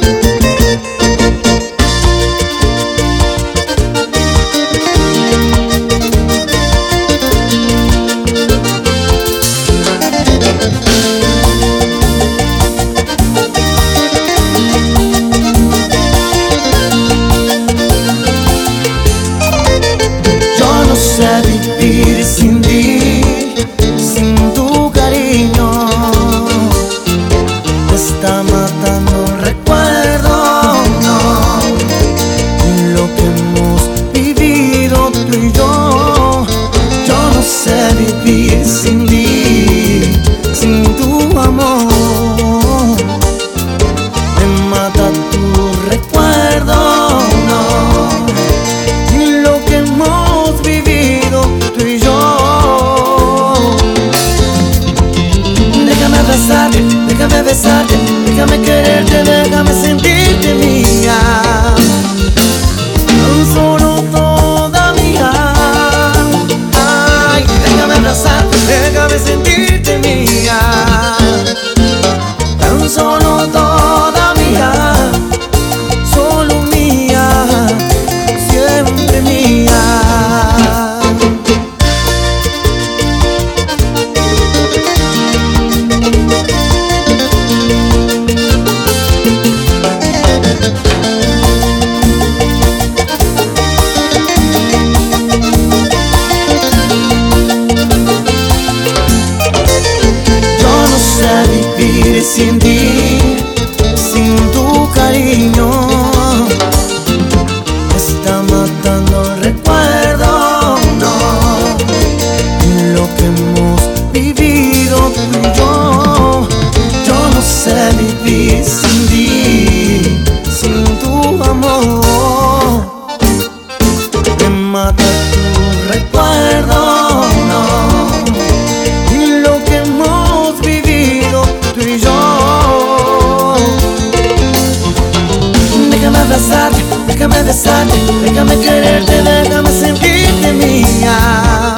Vivir sin ti, sin tu cariño, me está matando el recuerdo, no, lo que hemos vivido tú y yo. Yo no sé vivir sin ti, sin tu amor, me mata tu recuerdo, no, lo que hemos vivido tú y yo. Déjame abrazarte, déjame besarte, déjame quererte, déjame sentirte mía, tan solo toda mía. Ay, déjame abrazarte, déjame sentirte mía, tan solo toda mía, solo mía, siempre mía. Vivir sin ti, sin tu cariño, me está matando el recuerdo, no, lo que hemos vivido tú y yo. Yo no sé vivir sin ti, sin tu amor, me mata tu recuerdo, no, lo que hemos vivido tú y yo. Déjame abrazarte, déjame besarte, déjame quererte, déjame sentirte mía.